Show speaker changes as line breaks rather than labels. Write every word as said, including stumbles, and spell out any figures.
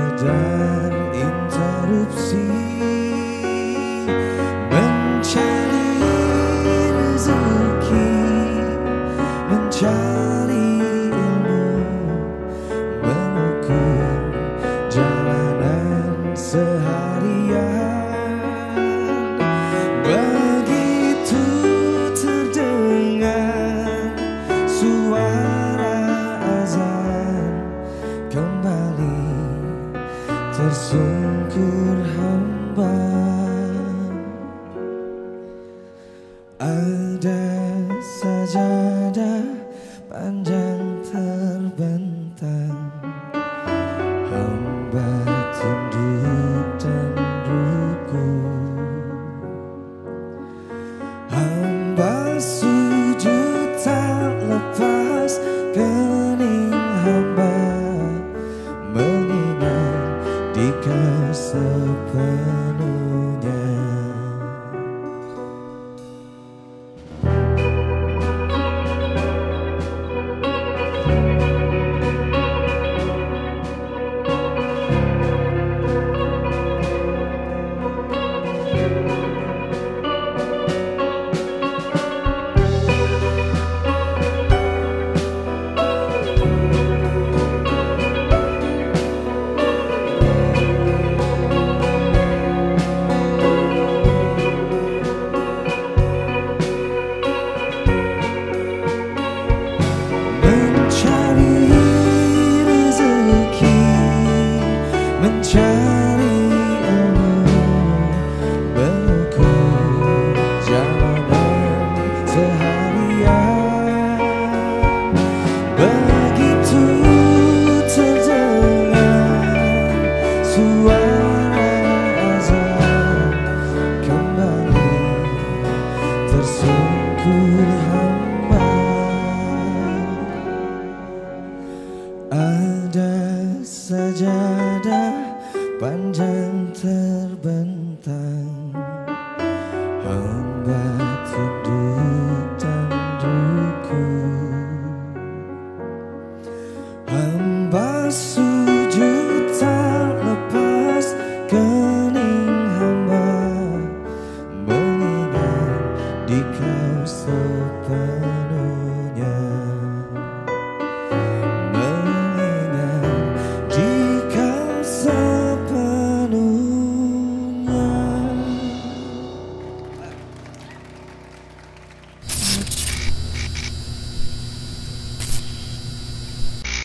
sekedar interupsi mencari rezeki, mencari ilmu, mengukur jalanan seharian. Begitu terdengar suara azan, kembali tersungkur hamba. Ada sajadah panjang terbentang, hamba tunduk dan ruku. Hamba sujud tak lepas kening hamba, mengingat dikau sepenuhnya. Mencari ilmu, mengukur jalanan seharian. Begitu terdengar suara azan, kembali tersungkur hamba. Ada sajadah panjang ter